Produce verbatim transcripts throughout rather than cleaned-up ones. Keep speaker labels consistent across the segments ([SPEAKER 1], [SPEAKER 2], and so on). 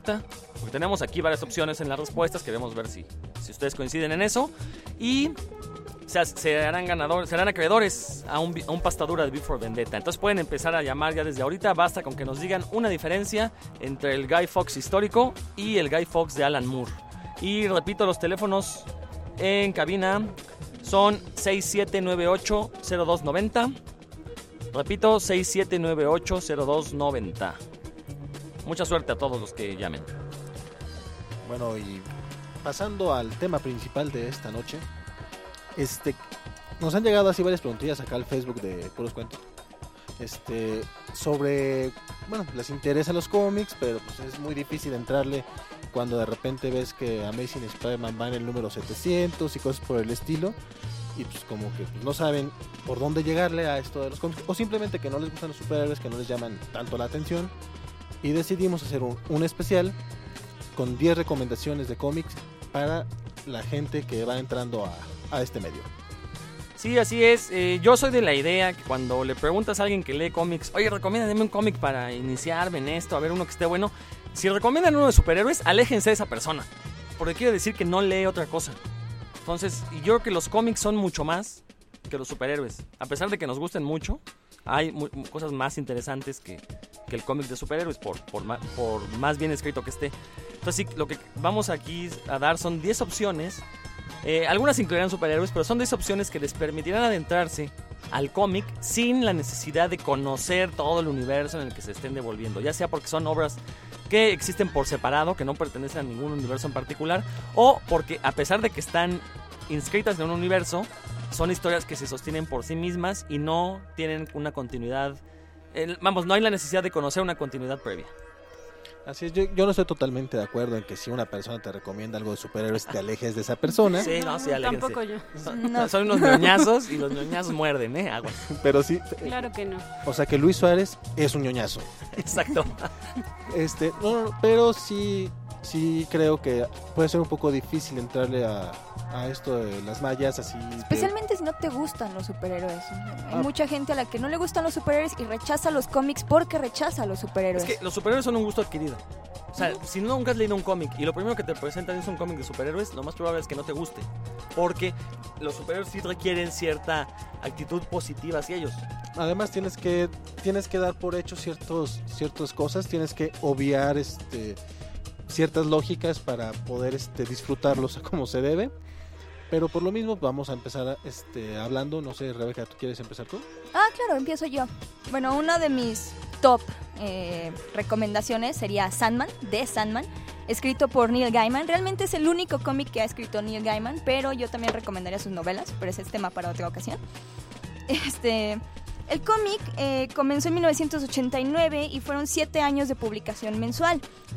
[SPEAKER 1] porque tenemos aquí varias opciones en las respuestas. Queremos ver si, si ustedes coinciden en eso. Y se, se harán ganadores, serán acreedores a un, a un pastadura de V for Vendetta. Entonces pueden empezar a llamar ya desde ahorita. Basta con que nos digan una diferencia entre el Guy Fawkes histórico y el Guy Fawkes de Alan Moore. Y repito, los teléfonos en cabina son seis siete nueve ocho cero dos nueve cero. Repito, seis siete nueve ocho cero dos nueve cero. Mucha suerte a todos los que llamen.
[SPEAKER 2] Bueno, y pasando al tema principal de esta noche, este, nos han llegado así varias preguntillas acá al Facebook de Puros Cuentos, este, sobre, bueno, les interesan los cómics, pero pues es muy difícil entrarle cuando de repente ves que Amazing Spider-Man va en el número setecientos y cosas por el estilo, y pues como que pues, no saben por dónde llegarle a esto de los cómics, o simplemente que no les gustan los superhéroes, que no les llaman tanto la atención. Y decidimos hacer un, un especial con diez recomendaciones de cómics para la gente que va entrando a, a este medio.
[SPEAKER 1] Sí, así es. Eh, yo soy de la idea que cuando le preguntas a alguien que lee cómics, oye, recomiéndame un cómic para iniciarme en esto, a ver uno que esté bueno. Si recomiendan uno de superhéroes, aléjense de esa persona, porque quiere decir que no lee otra cosa. Entonces, yo creo que los cómics son mucho más que los superhéroes. A pesar de que nos gusten mucho, hay mu- cosas más interesantes que, que el cómic de superhéroes, por, por, ma- por más bien escrito que esté. Entonces sí, lo que vamos aquí a dar son diez opciones. Eh, algunas incluirán superhéroes, pero son diez opciones que les permitirán adentrarse al cómic sin la necesidad de conocer todo el universo en el que se estén devolviendo. Ya sea porque son obras que existen por separado, que no pertenecen a ningún universo en particular, o porque a pesar de que están inscritas en un universo, son historias que se sostienen por sí mismas y no tienen una continuidad. Eh, vamos, no hay la necesidad de conocer una continuidad previa.
[SPEAKER 2] Así es, yo, yo no estoy totalmente de acuerdo en que si una persona te recomienda algo de superhéroes te alejes de esa persona.
[SPEAKER 1] Sí, no, sí, aléjense.
[SPEAKER 3] Tampoco yo.
[SPEAKER 1] Son,
[SPEAKER 3] No.
[SPEAKER 1] son unos ñoñazos y los ñoñazos muerden, ¿eh? Aguas.
[SPEAKER 2] Pero sí,
[SPEAKER 3] Claro que no.
[SPEAKER 2] o sea que Luis Suárez es un ñoñazo.
[SPEAKER 1] Exacto.
[SPEAKER 2] Este, no, no, no, pero sí, sí creo que puede ser un poco difícil entrarle a, a esto de las mallas así. de-
[SPEAKER 4] Especialmente si no te gustan los superhéroes. Hay
[SPEAKER 2] Ah.
[SPEAKER 4] mucha gente a la que no le gustan los superhéroes y rechaza los cómics porque rechaza a los superhéroes.
[SPEAKER 1] Es que los superhéroes son un gusto adquirido. O sea, si nunca has leído un cómic y lo primero que te presentan es un cómic de superhéroes, lo más probable es que no te guste. Porque los superhéroes sí requieren cierta actitud positiva hacia ellos.
[SPEAKER 2] Además tienes que tienes que dar por hecho ciertos ciertas cosas, tienes que obviar este ciertas lógicas para poder este disfrutarlos como se debe. Pero por lo mismo vamos a empezar este hablando, no sé, Rebeca, ¿tú quieres empezar tú?
[SPEAKER 4] Ah, claro, empiezo yo. Bueno, una de mis top eh, recomendaciones sería Sandman, de Sandman, escrito por Neil Gaiman. Realmente es el único cómic que ha escrito Neil Gaiman, pero yo también recomendaría sus novelas, pero ese es tema para otra ocasión. Este, el cómic eh, comenzó en mil novecientos ochenta y nueve y fueron siete años de publicación mensual.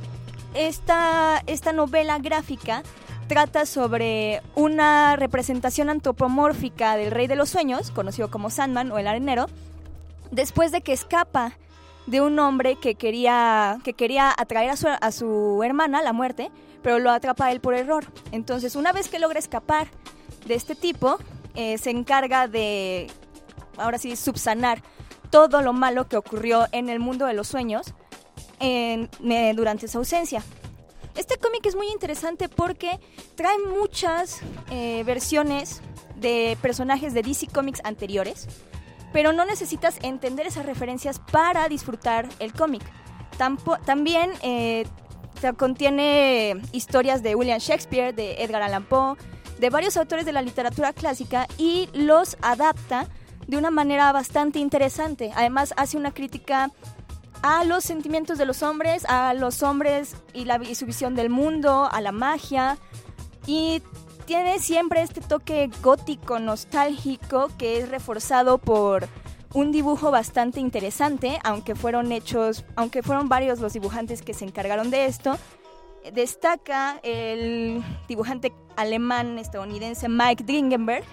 [SPEAKER 4] Esta, esta novela gráfica trata sobre una representación antropomórfica del Rey de los Sueños, conocido como Sandman o el Arenero, después de que escapa de un hombre que quería, que quería atraer a su, a su hermana, la muerte, pero lo atrapa a él por error. Entonces, una vez que logra escapar de este tipo, eh, se encarga de, ahora sí, subsanar todo lo malo que ocurrió en el mundo de los sueños en, eh, durante su ausencia. Este cómic es muy interesante porque trae muchas eh, versiones de personajes de D C Comics anteriores, pero no necesitas entender esas referencias para disfrutar el cómic. Tampo- también eh, te- contiene historias de William Shakespeare, de Edgar Allan Poe, de varios autores de la literatura clásica y los adapta de una manera bastante interesante. Además hace una crítica a los sentimientos de los hombres, a los hombres y, la, y su visión del mundo, a la magia, y tiene siempre este toque gótico, nostálgico, que es reforzado por un dibujo bastante interesante, aunque fueron hechos, aunque fueron varios los dibujantes que se encargaron de esto. Destaca el dibujante alemán estadounidense Mike Dringenberg,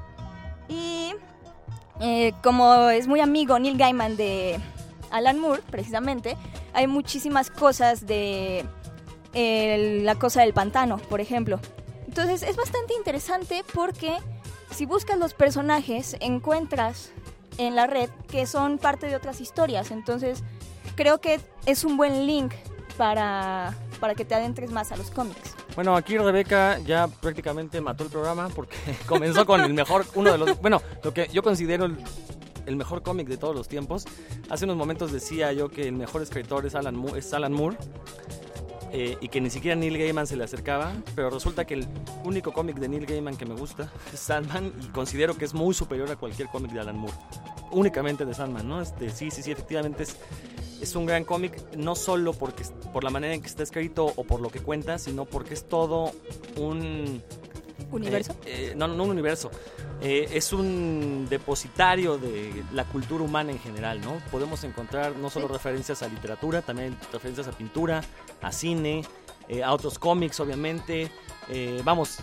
[SPEAKER 4] y eh, como es muy amigo Neil Gaiman de Alan Moore, precisamente, hay muchísimas cosas de eh, La cosa del pantano, por ejemplo. Entonces es bastante interesante porque si buscas los personajes encuentras en la red que son parte de otras historias. Entonces creo que es un buen link para, para que te adentres más a los cómics.
[SPEAKER 1] Bueno, aquí Rebeca ya prácticamente mató el programa porque comenzó con el mejor, uno de los, bueno, lo que yo considero el, el mejor cómic de todos los tiempos. Hace unos momentos decía yo que el mejor escritor es Alan Moore, es Alan Moore eh, y que ni siquiera Neil Gaiman se le acercaba, pero resulta que el único cómic de Neil Gaiman que me gusta es Sandman y considero que es muy superior a cualquier cómic de Alan Moore, únicamente de Sandman, ¿no? Este, sí, sí, sí, efectivamente es... Es un gran cómic, no solo porque, por la manera en que está escrito o por lo que cuenta, sino porque es todo un...
[SPEAKER 4] ¿Universo?
[SPEAKER 1] Eh, eh, no, no un universo. Eh, es un depositario de la cultura humana en general, ¿no? Podemos encontrar no solo
[SPEAKER 4] sí.
[SPEAKER 1] referencias a literatura, también referencias a pintura, a cine, eh, a otros cómics, obviamente. Eh, vamos...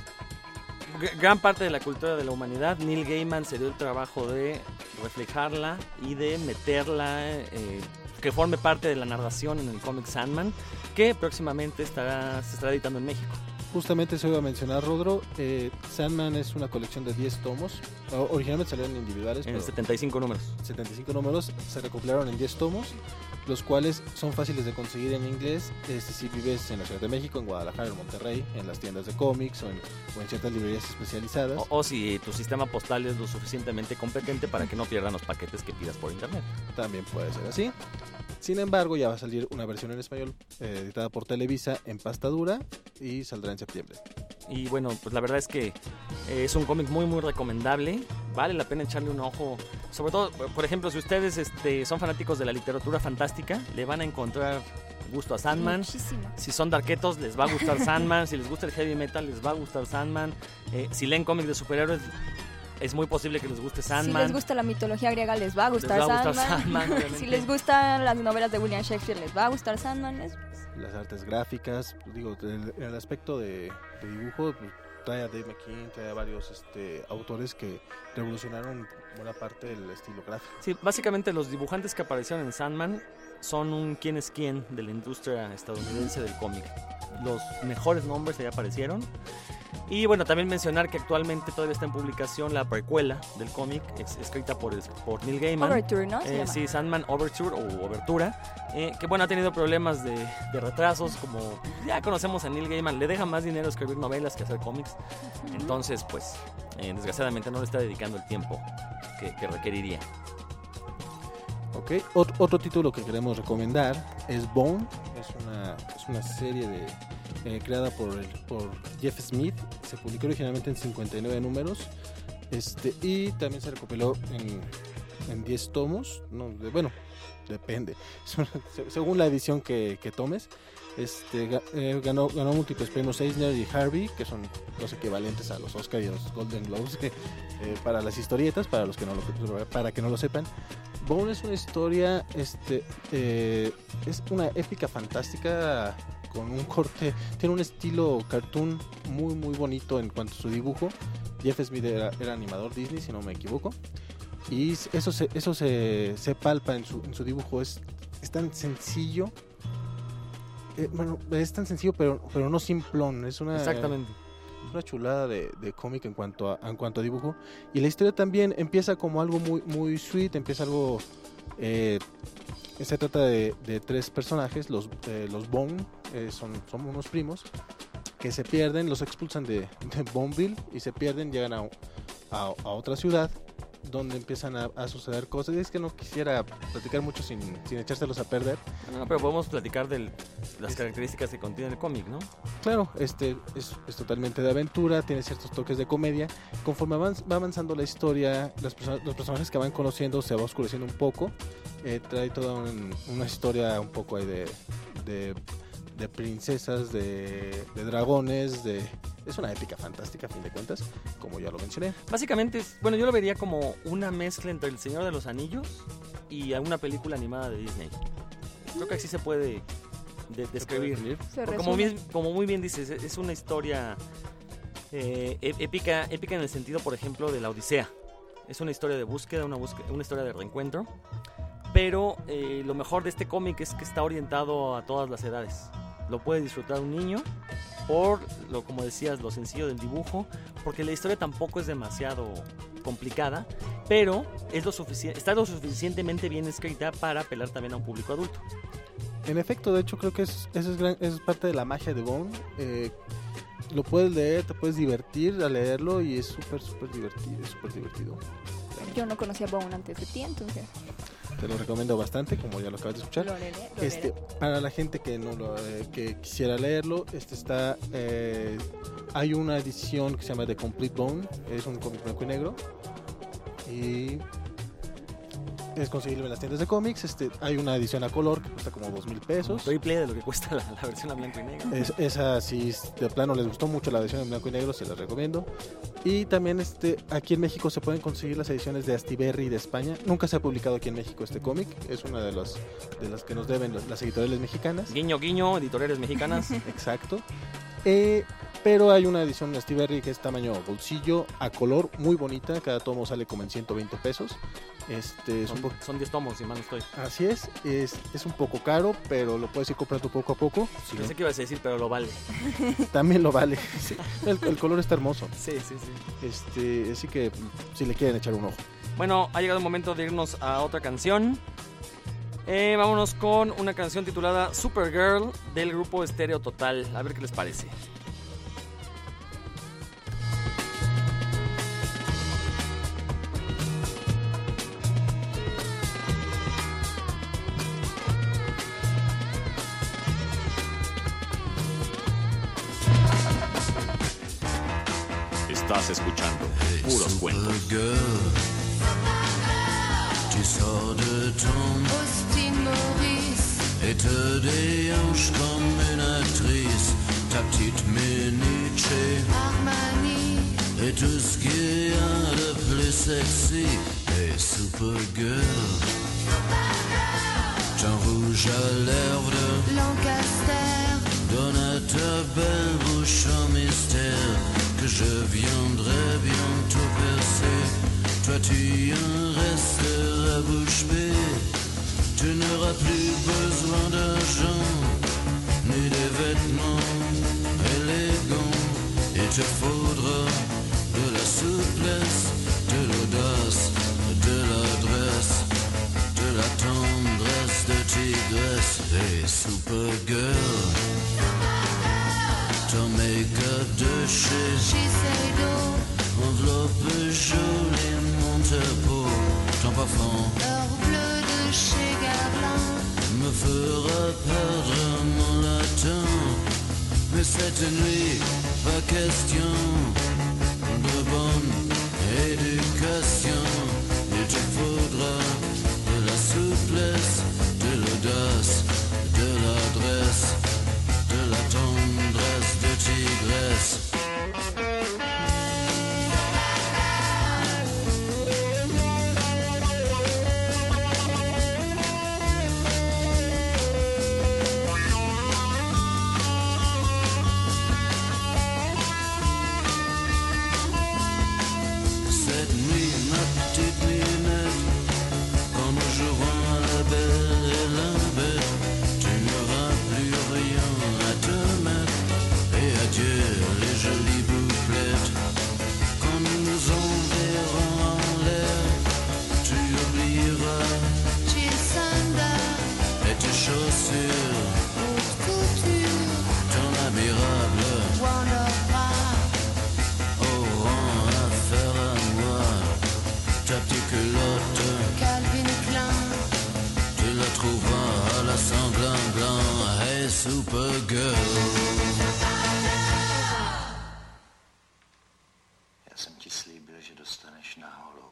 [SPEAKER 1] Gran parte de la cultura de la humanidad, Neil Gaiman se dio el trabajo de reflejarla y de meterla, eh, que forme parte de la narración en el cómic Sandman, que próximamente estará, se estará editando en México.
[SPEAKER 2] Justamente se iba a mencionar, Rodro, eh, Sandman es una colección de diez tomos, o, originalmente salieron individuales,
[SPEAKER 1] En
[SPEAKER 2] pero
[SPEAKER 1] setenta y cinco números.
[SPEAKER 2] setenta y cinco números, se recopilaron en diez tomos, los cuales son fáciles de conseguir en inglés, este, si vives en la Ciudad de México, en Guadalajara, en Monterrey, en las tiendas de cómics o en, o en ciertas librerías especializadas.
[SPEAKER 1] O, o si tu sistema postal es lo suficientemente competente para que no pierdan los paquetes que pidas por internet.
[SPEAKER 2] También puede ser así. Sin embargo, ya va a salir una versión en español eh, editada por Televisa en pasta dura y saldrá en septiembre.
[SPEAKER 1] Y bueno, pues la verdad es que eh, es un cómic muy muy recomendable. Vale la pena echarle un ojo. Sobre todo, por ejemplo, si ustedes este, son fanáticos de la literatura fantástica, le van a encontrar gusto a Sandman.
[SPEAKER 4] Muchísimo.
[SPEAKER 1] Si son darketos, les va a gustar Sandman. Si les gusta el heavy metal, les va a gustar Sandman. Eh, si leen cómics de superhéroes, es muy posible que les guste Sandman.
[SPEAKER 4] Si les gusta la mitología griega, les va a gustar,
[SPEAKER 1] Les va a gustar
[SPEAKER 4] Sandman.
[SPEAKER 1] Sandman,
[SPEAKER 4] Si les gustan las novelas de William Shakespeare, les va a gustar Sandman. Es...
[SPEAKER 2] Las artes gráficas, digo, en el aspecto de, de dibujo, pues, trae a Dave McKean, trae a varios este, autores que revolucionaron buena parte del estilo gráfico.
[SPEAKER 1] Sí, básicamente los dibujantes que aparecieron en Sandman son un quién es quién de la industria estadounidense del cómic. Los mejores nombres ahí aparecieron. Y bueno, también mencionar que actualmente todavía está en publicación la precuela del cómic, es, escrita por, por Neil Gaiman.
[SPEAKER 4] Overture, ¿no? Se
[SPEAKER 1] Eh,
[SPEAKER 4] llama.
[SPEAKER 1] sí, Sandman Overture o Obertura, eh, que bueno, ha tenido problemas de, de retrasos, como ya conocemos a Neil Gaiman, le deja más dinero escribir novelas que hacer cómics, entonces pues eh, desgraciadamente no le está dedicando el tiempo que, que requeriría.
[SPEAKER 2] Ok, Ot- otro título que queremos recomendar es Bone, es una, es una serie de, eh, creada por, el, por Jeff Smith, se publicó originalmente en cincuenta y nueve números este, y también se recopiló en, en diez tomos, no, de, bueno, depende, según la edición que, que tomes. Este, ga- eh, ganó, ganó múltiples premios Eisner y Harvey, que son los equivalentes a los Oscar y a los Golden Globes eh, para las historietas, para los que no lo, para que no lo sepan. Bone es una historia, este, eh, es una épica fantástica con un corte, tiene un estilo cartoon muy muy bonito en cuanto a su dibujo. Jeff Smith era, era animador Disney, si no me equivoco, y eso se, eso se, se palpa en su, en su dibujo. Es, es tan sencillo. Eh, bueno, es tan sencillo, pero pero no simplón. Es una,
[SPEAKER 1] Exactamente.
[SPEAKER 2] es una chulada de, de cómic en cuanto a en cuanto a dibujo. Y la historia también empieza como algo muy muy sweet. Empieza algo. Eh, se trata de, de tres personajes, los eh, los Bone, eh, son son unos primos que se pierden, los expulsan de, de Boneville y se pierden, llegan a, a, a otra ciudad donde empiezan a, a suceder cosas. Y es que no quisiera platicar mucho sin, sin echárselos a perder.
[SPEAKER 1] No, no, pero podemos platicar de las características que contiene el cómic, ¿no?
[SPEAKER 2] Claro, este es, es totalmente de aventura, tiene ciertos toques de comedia. Conforme avanz, va avanzando la historia, los, perso- los personajes que van conociendo se va oscureciendo un poco. Eh, trae toda un- una historia un poco ahí de, de, de princesas, de, de dragones, de... Es una épica fantástica a fin de cuentas, como ya lo mencioné.
[SPEAKER 1] Básicamente, es, bueno, yo lo vería como una mezcla entre El Señor de los Anillos y una película animada de Disney. Creo que así se puede de- describir.
[SPEAKER 4] Se
[SPEAKER 1] Porque como,
[SPEAKER 4] resume.
[SPEAKER 1] bien- como muy bien dices, es es una historia eh, ép- épica, épica en el sentido, por ejemplo, de la Odisea. Es una historia de búsqueda, una, búsqueda, una historia de reencuentro. Pero eh, lo mejor de este cómic es que está orientado a todas las edades. Lo puede disfrutar un niño por, lo, como decías, lo sencillo del dibujo, porque la historia tampoco es demasiado complicada, pero es lo sufici- está lo suficientemente bien escrita para apelar también a un público adulto.
[SPEAKER 2] en efecto, de hecho creo que es, eso es, gran, es parte de la magia de Bone. Eh, lo puedes leer, te puedes divertir al leerlo y es súper, súper divertido, es súper divertido.
[SPEAKER 4] Yo no conocía Bone antes de ti, entonces...
[SPEAKER 2] Te lo recomiendo bastante, como ya lo acabas de escuchar.
[SPEAKER 4] Lo leeré, lo
[SPEAKER 2] Este,
[SPEAKER 4] leeré.
[SPEAKER 2] para la gente que no lo, eh, que quisiera leerlo, este está eh, hay una edición que se llama The Complete Bone, es un cómic blanco y negro y es conseguible en las tiendas de cómics. Este, hay una edición a color que cuesta como dos mil pesos.
[SPEAKER 1] Triple de lo que cuesta la, la versión a blanco y negro.
[SPEAKER 2] Es, esa, si de plano les gustó mucho la versión en blanco y negro, se la recomiendo. Y también este, aquí en México se pueden conseguir las ediciones de Astiberri de España. Nunca se ha publicado aquí en México este cómic. Es una de, los, de las que nos deben las, las editoriales mexicanas.
[SPEAKER 1] Guiño, guiño, editoriales mexicanas.
[SPEAKER 2] Exacto. Eh, pero hay una edición de Astiberri que es tamaño bolsillo, a color, muy bonita. Cada tomo sale como en ciento veinte pesos. Este, es un
[SPEAKER 1] Son,
[SPEAKER 2] po-
[SPEAKER 1] son diez tomos, si mal no estoy.
[SPEAKER 2] Así es, es, es un poco caro, pero lo puedes ir comprando poco a poco. Si
[SPEAKER 1] Pensé
[SPEAKER 2] no,
[SPEAKER 1] que ibas a decir, pero lo vale.
[SPEAKER 2] también lo vale. Sí, el, el color está hermoso.
[SPEAKER 1] Sí, sí, sí.
[SPEAKER 2] Este, así que si le quieren echar un ojo.
[SPEAKER 1] Bueno, ha llegado el momento de irnos a otra canción. Eh, vámonos con una canción titulada Supergirl del grupo Estéreo Total. A ver qué les parece.
[SPEAKER 3] Estás escuchando Puros Cuentos.
[SPEAKER 5] Supergirl, tu sors de ton
[SPEAKER 6] Austin Maurice,
[SPEAKER 5] et te déhanches comme une actrice. Ta petite minute chez
[SPEAKER 6] Armani,
[SPEAKER 5] et tout ce qu'il y a de plus sexy. Et Supergirl, ton rouge à lèvres de
[SPEAKER 6] Lancaster,
[SPEAKER 5] donne à ta belle bouche un mystère que je viendrai bientôt percer. Toi tu en resteras bouche bée. Tu n'auras plus besoin d'argent ni des vêtements élégants. Il te faudra de la souplesse, de l'audace, de l'adresse, de la tendresse de tigresse. Et Supergirl, ton make-up de chez
[SPEAKER 6] Shiseido,
[SPEAKER 5] enveloppe joliment ta peau. Ton parfum
[SPEAKER 6] Or bleu de chez Guerlain,
[SPEAKER 5] me fera perdre mon latin. Mais cette nuit, pas question de bonne éducation. Il te faudra de la souplesse, de l'audace, de l'adresse, de la tendresse de tigresse. Cette nuit, ma petite lunette, quand nous jouerons à la belle et la bête, tu n'auras plus rien à te mettre. Et adieu les jolies bouclettes. Quand nous nous enverrons en l'air, tu oublieras
[SPEAKER 6] Jill Sander,
[SPEAKER 5] et tes chaussures,
[SPEAKER 6] Haute Couture,
[SPEAKER 5] ton admirable
[SPEAKER 6] Wonderbra,
[SPEAKER 5] oh, en affaire à moi. Ta petite culotte,
[SPEAKER 6] Calvin Klein,
[SPEAKER 5] tu la trouveras à la sanglin blanc. Hey Supergirl.
[SPEAKER 7] Já jsem ti slíbil, že dostaneš na holou.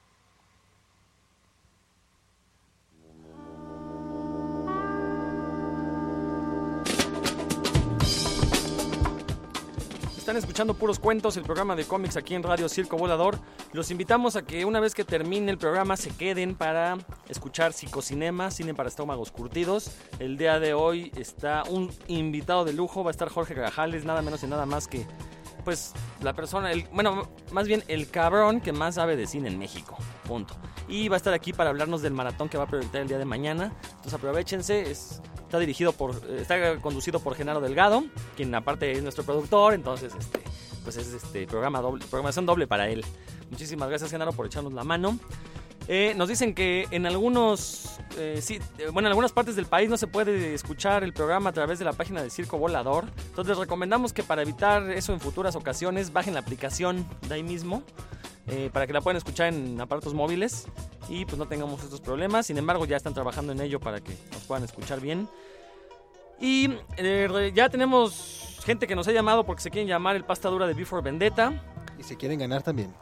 [SPEAKER 1] Están escuchando Puros Cuentos, el programa de cómics aquí en Radio Circo Volador. Los invitamos a que una vez que termine el programa se queden para escuchar Psicocinema, cine para estómagos curtidos. El día de hoy está un invitado de lujo, va a estar Jorge Grajales, nada menos y nada más que, pues, la persona, el, bueno, más bien el cabrón que más sabe de cine en México, punto. Y va a estar aquí para hablarnos del maratón que va a presentar el día de mañana. Entonces aprovechense, es... Está dirigido por, está conducido por Genaro Delgado, quien aparte es nuestro productor, entonces este, pues es este programa doble, programación doble para él. Muchísimas gracias, Genaro, por echarnos la mano. Eh, nos dicen que en algunos, eh, sí, eh, bueno, en algunas partes del país no se puede escuchar el programa a través de la página de Circo Volador. Entonces les recomendamos que para evitar eso en futuras ocasiones bajen la aplicación de ahí mismo, eh, para que la puedan escuchar en aparatos móviles y pues no tengamos estos problemas. Sin embargo, ya están trabajando en ello para que nos puedan escuchar bien. Y eh, ya tenemos gente que nos ha llamado porque se quieren llamar el pasta dura de V for Vendetta.
[SPEAKER 2] Y se quieren ganar también.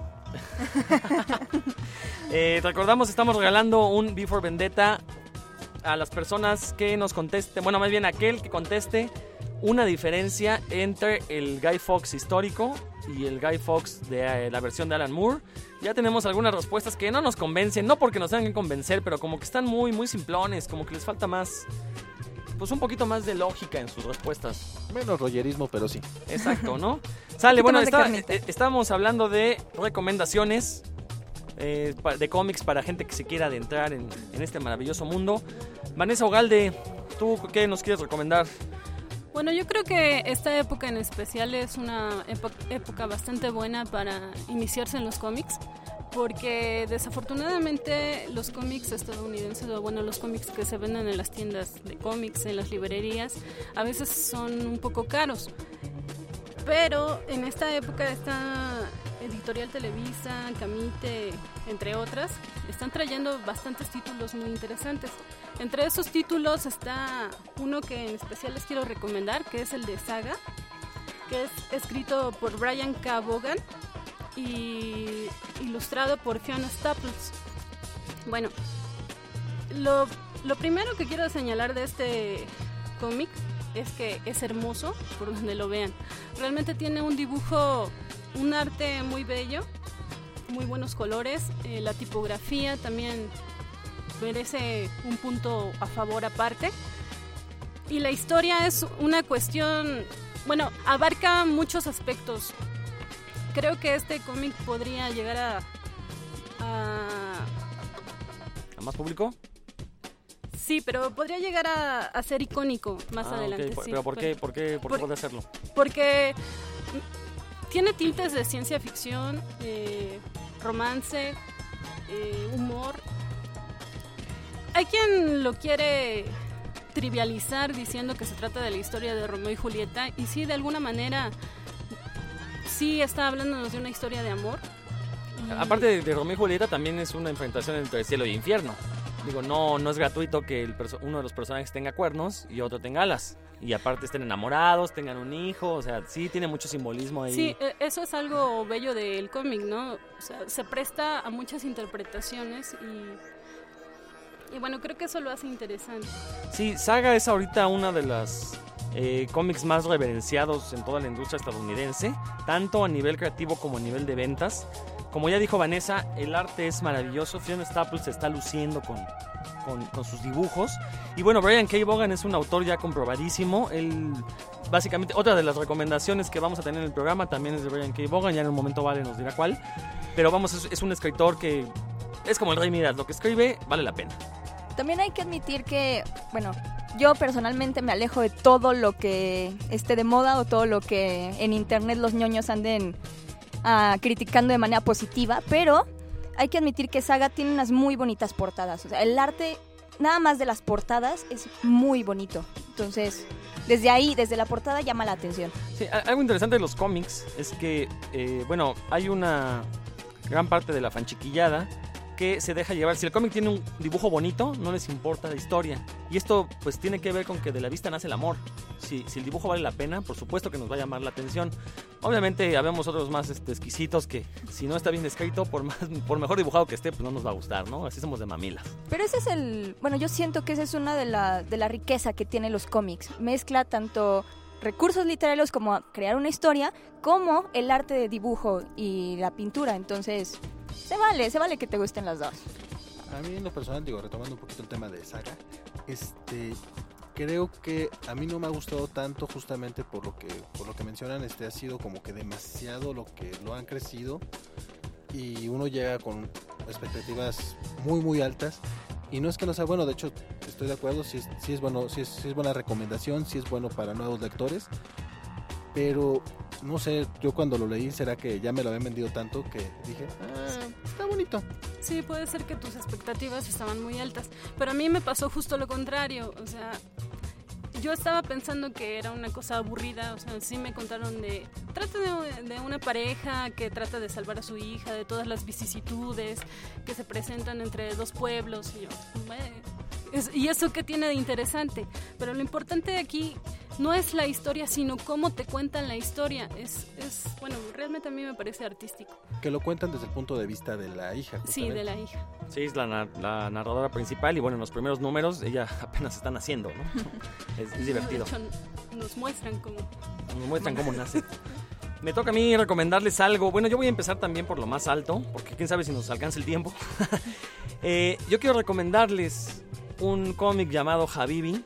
[SPEAKER 1] eh, recordamos, estamos regalando un V for Vendetta a las personas que nos contesten, bueno, más bien aquel que conteste una diferencia entre el Guy Fawkes histórico y el Guy Fawkes de eh, la versión de Alan Moore. Ya tenemos algunas respuestas que no nos convencen, no porque nos tengan que convencer, pero como que están muy, muy simplones, como que les falta más, pues un poquito más de lógica en sus respuestas.
[SPEAKER 2] Menos rollerismo, pero sí.
[SPEAKER 1] Exacto, ¿no? Sale, bueno,
[SPEAKER 4] más de
[SPEAKER 1] está,
[SPEAKER 4] carnita.
[SPEAKER 1] eh, estamos hablando de recomendaciones eh, pa- de cómics para gente que se quiera adentrar en, en este maravilloso mundo. Vanessa Ogalde, ¿tú qué nos quieres recomendar?
[SPEAKER 8] Bueno, yo creo que esta época en especial es una epo- época bastante buena para iniciarse en los cómics, porque desafortunadamente los cómics estadounidenses, o bueno, los cómics que se venden en las tiendas de cómics, en las librerías, a veces son un poco caros. Pero en esta época esta Editorial Televisa, Camite, entre otras, están trayendo bastantes títulos muy interesantes. Entre esos títulos está uno que en especial les quiero recomendar, que es el de Saga, que es escrito por Brian K. Vaughan y ilustrado por Fiona Staples. Bueno, lo, lo primero que quiero señalar de este cómic es que es hermoso por donde lo vean. Realmente tiene un dibujo, un arte muy bello, muy buenos colores. Eh, la tipografía también merece un punto a favor aparte. Y la historia es una cuestión, bueno, abarca muchos aspectos. Creo que este cómic podría llegar a, a...
[SPEAKER 1] ¿A más público?
[SPEAKER 8] Sí, pero podría llegar a, a ser icónico más
[SPEAKER 1] Ah,
[SPEAKER 8] adelante.
[SPEAKER 1] ok.
[SPEAKER 8] Sí,
[SPEAKER 1] ¿Pero por qué, por qué, por qué
[SPEAKER 8] por-
[SPEAKER 1] puede hacerlo?
[SPEAKER 8] Porque tiene tintes de ciencia ficción, eh, romance, eh, humor. Hay quien lo quiere trivializar diciendo que se trata de la historia de Romeo y Julieta, y sí, de alguna manera, sí está hablándonos de una historia de amor. Y-
[SPEAKER 1] Aparte de, de Romeo y Julieta, también es una enfrentación entre cielo y infierno. Digo, no, no es gratuito que el perso- uno de los personajes tenga cuernos y otro tenga alas. Y aparte estén enamorados, tengan un hijo, o sea, sí tiene mucho simbolismo ahí.
[SPEAKER 8] Sí, eh, eso es algo bello del cómic, ¿no? O sea, se presta a muchas interpretaciones y, y bueno, creo que eso lo hace interesante.
[SPEAKER 1] Sí, Saga es ahorita una de las eh, cómics más reverenciados en toda la industria estadounidense, tanto a nivel creativo como a nivel de ventas. Como ya dijo Vanessa, el arte es maravilloso. Fiona Staples se está luciendo con, con, con sus dibujos. Y bueno, Brian K. Vaughan es un autor ya comprobadísimo. Él, básicamente, otra de las recomendaciones que vamos a tener en el programa también es de Brian K. Vaughan. Ya en un momento Vale nos dirá cuál. Pero vamos, es, es un escritor que es como el Rey Midas. Lo que escribe vale la pena.
[SPEAKER 4] También hay que admitir que, bueno, yo personalmente me alejo de todo lo que esté de moda o todo lo que en internet los ñoños anden ah, criticando de manera positiva, pero hay que admitir que Saga tiene unas muy bonitas portadas. O sea, el arte, nada más de las portadas, es muy bonito. Entonces, desde ahí, desde la portada, llama la atención.
[SPEAKER 1] Sí, a- algo interesante de los cómics es que, eh, bueno, hay una gran parte de la fanchiquillada que se deja llevar. Si el cómic tiene un dibujo bonito, no les importa la historia. Y esto pues tiene que ver con que de la vista nace el amor. Si, si el dibujo vale la pena, por supuesto que nos va a llamar la atención. Obviamente habemos otros más este, exquisitos que si no está bien escrito, por, más, por mejor dibujado que esté, pues no nos va a gustar, ¿no? Así somos de mamilas.
[SPEAKER 4] Pero ese es el... Bueno, yo siento que esa es una de la, de la riqueza que tienen los cómics. Mezcla tanto recursos literarios como crear una historia, como el arte de dibujo y la pintura. Entonces, se vale, se vale que te gusten las dos.
[SPEAKER 2] A mí en lo personal, digo, retomando un poquito el tema de Saga, este, creo que a mí no me ha gustado tanto justamente por lo que por lo que mencionan, este ha sido como que demasiado lo que lo han crecido y uno llega con expectativas muy muy altas y no es que no sea bueno, de hecho estoy de acuerdo, si es, si es bueno, si es, si es buena recomendación, si es bueno para nuevos lectores, pero no sé, yo cuando lo leí, será que ya me lo habían vendido tanto que dije, ah, está bonito. bonito.
[SPEAKER 8] Sí, puede ser que tus expectativas estaban muy altas, pero a mí me pasó justo lo contrario, o sea, yo estaba pensando que era una cosa aburrida, o sea, sí me contaron de, trata de, de una pareja que trata de salvar a su hija, de todas las vicisitudes que se presentan entre dos pueblos, y yo, bueno, es, ¿y eso qué tiene de interesante? Pero lo importante aquí no es la historia, sino cómo te cuentan la historia. Es, es, bueno, realmente a mí me parece artístico.
[SPEAKER 2] Que lo cuentan desde el punto de vista de la hija.
[SPEAKER 8] Sí, de la hija.
[SPEAKER 1] Sí, es la, nar- la narradora principal y bueno, en los primeros números ella apenas está naciendo, ¿no? Es, es divertido.
[SPEAKER 8] De hecho, nos muestran cómo...
[SPEAKER 1] Nos muestran cómo nace. Me toca a mí recomendarles algo. Bueno, yo voy a empezar también por lo más alto, porque quién sabe si nos alcanza el tiempo. eh, yo quiero recomendarles un cómic llamado Habibi,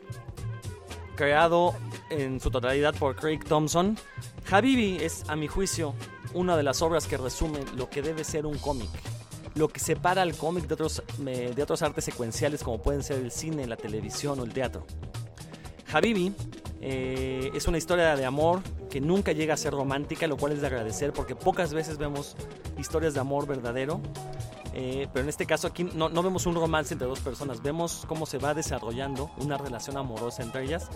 [SPEAKER 1] creado en su totalidad por Craig Thompson. Habibi es, a mi juicio, una de las obras que resume lo que debe ser un cómic. Lo que separa al cómic de otros, de otros artes secuenciales como pueden ser el cine, la televisión o el teatro. Habibi eh, es una historia de amor que nunca llega a ser romántica, lo cual es de agradecer porque pocas veces vemos historias de amor verdadero. Eh, pero en este caso aquí no, no vemos un romance entre dos personas, vemos cómo se va desarrollando una relación amorosa entre ellas.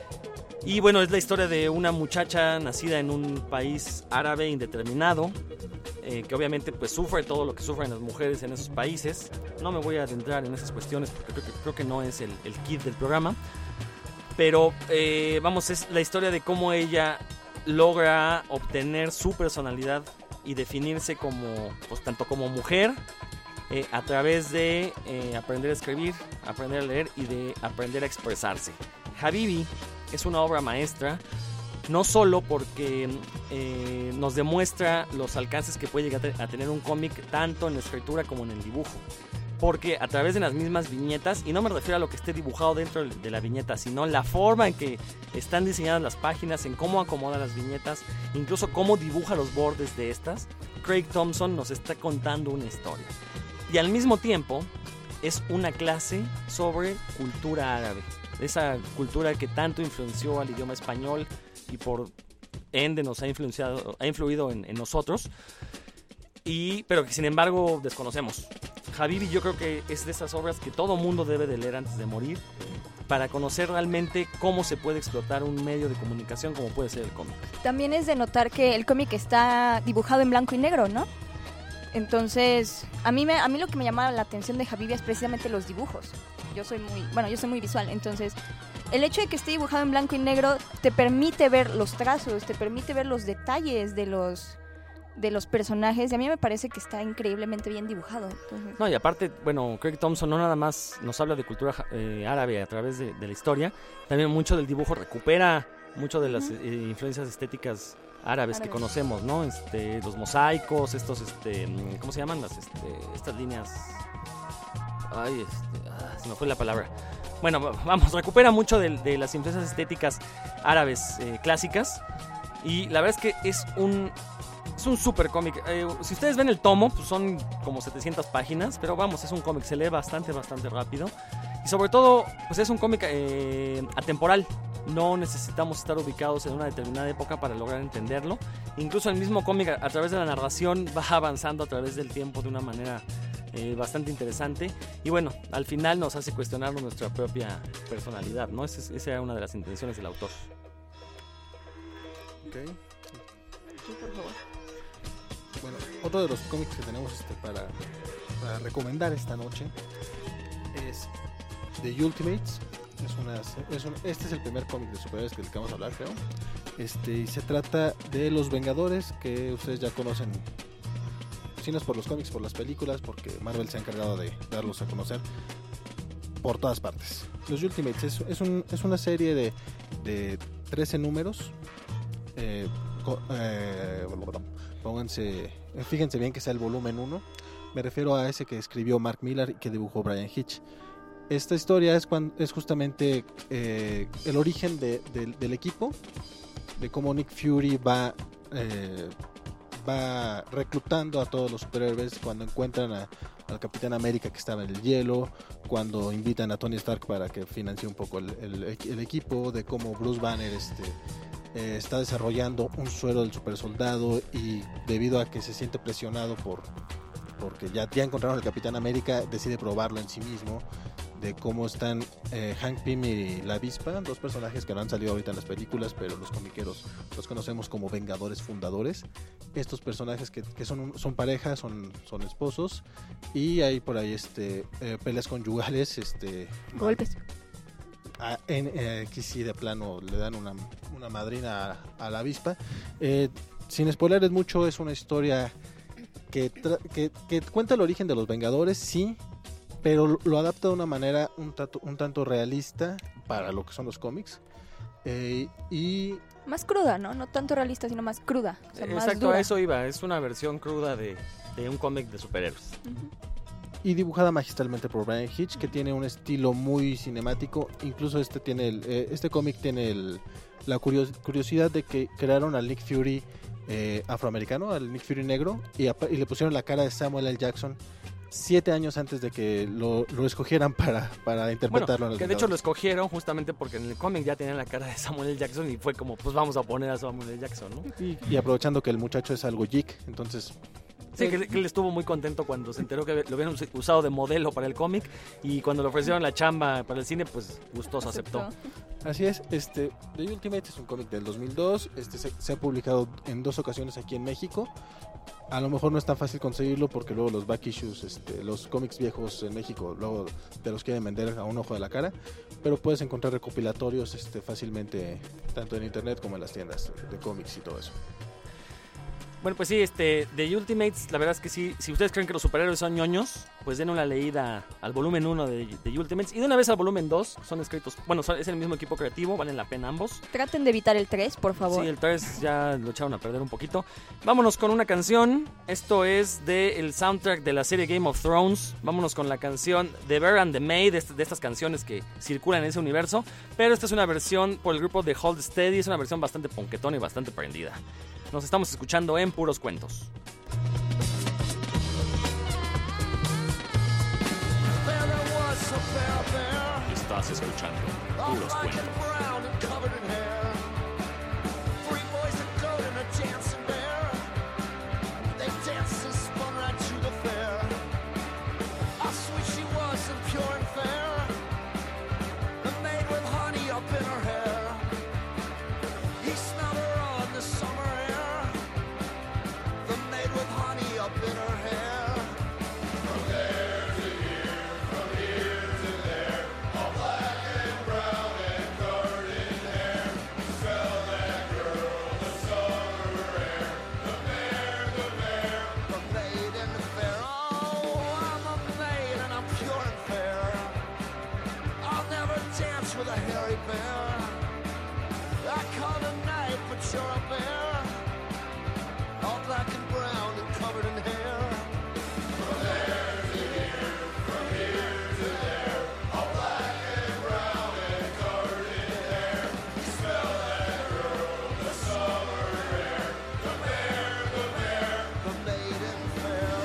[SPEAKER 1] Y bueno, es la historia de una muchacha nacida en un país árabe indeterminado, eh, que obviamente pues sufre todo lo que sufren las mujeres en esos países. No me voy a adentrar en esas cuestiones porque creo que, creo que no es el, el kit del programa. Pero eh, vamos, es la historia de cómo ella logra obtener su personalidad y definirse como, pues tanto como mujer, eh, a través de eh, aprender a escribir, aprender a leer y de aprender a expresarse. Habibi es una obra maestra, no solo porque eh, nos demuestra los alcances que puede llegar a tener un cómic tanto en la escritura como en el dibujo, porque a través de las mismas viñetas, y no me refiero a lo que esté dibujado dentro de la viñeta, sino la forma en que están diseñadas las páginas, en cómo acomoda las viñetas, incluso cómo dibuja los bordes de estas, Craig Thompson nos está contando una historia. Y al mismo tiempo es una clase sobre cultura árabe, esa cultura que tanto influenció al idioma español y por ende nos ha influenciado, ha influido en, en nosotros, y, pero que sin embargo desconocemos. Habibi yo creo que es de esas obras que todo mundo debe de leer antes de morir para conocer realmente cómo se puede explotar un medio de comunicación como puede ser el cómic.
[SPEAKER 4] También es de notar que el cómic está dibujado en blanco y negro, ¿no? Entonces, a mí, me, a mí lo que me llama la atención de Habibi es precisamente los dibujos. Yo soy muy, bueno, yo soy muy visual, entonces el hecho de que esté dibujado en blanco y negro te permite ver los trazos, te permite ver los detalles de los, de los personajes, y a mí me parece que está increíblemente bien dibujado. Entonces...
[SPEAKER 1] No, y aparte, bueno, Craig Thompson no nada más nos habla de cultura eh, árabe a través de, de la historia, también mucho del dibujo recupera mucho de las uh-huh. eh, influencias estéticas árabes que conocemos, ¿no? Este, los mosaicos, estos, este, ¿cómo se llaman? Las, este, estas líneas. Ay, este, ah, se me fue la palabra. Bueno, vamos, recupera mucho de, de las influencias estéticas árabes eh, clásicas. Y la verdad es que es un, es un super cómic. Eh, si ustedes ven el tomo, pues son como setecientas páginas, pero vamos, es un cómic, se lee bastante, bastante rápido. Y sobre todo, pues es un cómic eh, atemporal. No necesitamos estar ubicados en una determinada época para lograr entenderlo. Incluso el mismo cómic, a, a través de la narración, va avanzando a través del tiempo de una manera eh, bastante interesante. Y bueno, al final nos hace cuestionarnos nuestra propia personalidad, ¿no? Esa, esa era una de las intenciones del autor.
[SPEAKER 2] Ok. Sí, por favor. Bueno, otro de los cómics que tenemos este, para, para recomendar esta noche es The Ultimates. Es una, es un, este es el primer cómic de superhéroes del que vamos a hablar, creo. Este, y se trata de los Vengadores, que ustedes ya conocen, si no es por los cómics, por las películas, porque Marvel se ha encargado de darlos a conocer por todas partes. Los Ultimates es, es, un, es una serie de, de trece números. Eh, co, eh, pónganse, fíjense bien que sea el volumen uno. Me refiero a ese que escribió Mark Millar y que dibujó Brian Hitch. Esta historia es, cuando, es justamente eh, el origen de, de, del equipo, de cómo Nick Fury va, eh, va reclutando a todos los superhéroes cuando encuentran a, al Capitán América que estaba en el hielo, cuando invitan a Tony Stark para que financie un poco el, el, el equipo, de cómo Bruce Banner este, eh, está desarrollando un suero del supersoldado y debido a que se siente presionado por... porque ya, ya encontraron al Capitán América, decide probarlo en sí mismo, de cómo están eh, Hank Pym y la Avispa, dos personajes que no han salido ahorita en las películas, pero los comiqueros los conocemos como Vengadores fundadores. Estos personajes que, que son, son parejas, son, son esposos, y hay por ahí este eh, peleas conyugales, este
[SPEAKER 4] Golpes.
[SPEAKER 2] A, en, eh, aquí sí de plano le dan una, una madrina a, a la Avispa. Eh, sin spoileres mucho, es una historia que, tra- que, que cuenta el origen de los Vengadores, sí, pero lo, lo adapta de una manera un, tato, un tanto realista para lo que son los cómics. Eh, y
[SPEAKER 4] Más cruda, ¿no? No tanto realista, sino más cruda. O sea, más
[SPEAKER 1] Exacto,
[SPEAKER 4] dura.
[SPEAKER 1] a eso iba. Es una versión cruda de, de un cómic de superhéroes.
[SPEAKER 4] Ujú.
[SPEAKER 2] y dibujada magistralmente por Brian Hitch, que tiene un estilo muy cinemático. Incluso este tiene el, eh, este cómic tiene el, la curios, curiosidad de que crearon al Nick Fury eh, afroamericano, al Nick Fury negro, y, a, y le pusieron la cara de Samuel L. Jackson siete años antes de que lo, lo escogieran para, para interpretarlo.
[SPEAKER 1] Bueno,
[SPEAKER 2] en los
[SPEAKER 1] que de hecho lo
[SPEAKER 2] Vengadores.
[SPEAKER 1] escogieron justamente porque en el cómic ya tenían la cara de Samuel L. Jackson y fue como, pues vamos a poner a Samuel L. Jackson, ¿no?
[SPEAKER 2] Y, y aprovechando que el muchacho es algo geek, entonces...
[SPEAKER 1] Sí, que, que él estuvo muy contento cuando se enteró que lo habían usado de modelo para el cómic y cuando le ofrecieron la chamba para el cine, pues gustoso aceptó.
[SPEAKER 2] Así es, este The Ultimate es un cómic del dos mil dos, este se, se ha publicado en dos ocasiones aquí en México. A lo mejor no es tan fácil conseguirlo porque luego los back issues, este, los cómics viejos en México, luego te los quieren vender a un ojo de la cara, pero puedes encontrar recopilatorios este, fácilmente tanto en internet como en las tiendas de cómics y todo eso.
[SPEAKER 1] Bueno, pues sí, este, The Ultimates, la verdad es que sí, si ustedes creen que los superhéroes son ñoños, pues den una leída al volumen uno de The Ultimates y de una vez al volumen dos, son escritos, bueno, son, es el mismo equipo creativo, valen la pena ambos.
[SPEAKER 4] Traten de evitar el tres, por favor.
[SPEAKER 1] Sí, el tres ya lo echaron a perder un poquito. Vámonos con una canción, esto es del soundtrack de la serie Game of Thrones, vámonos con la canción The Bear and the Maid, de, de estas canciones que circulan en ese universo, pero esta es una versión por el grupo de Hold Steady, es una versión bastante ponquetona y bastante prendida. Nos estamos escuchando en Puros Cuentos.
[SPEAKER 3] Estás escuchando Puros Cuentos.
[SPEAKER 5] With a hairy bear, I call the night, but you're a bear, all black and brown and covered in hair. From there to here, from here to there, all black and brown and covered in hair. You smell that girl, the summer air, the bear, the bear, the maiden fair.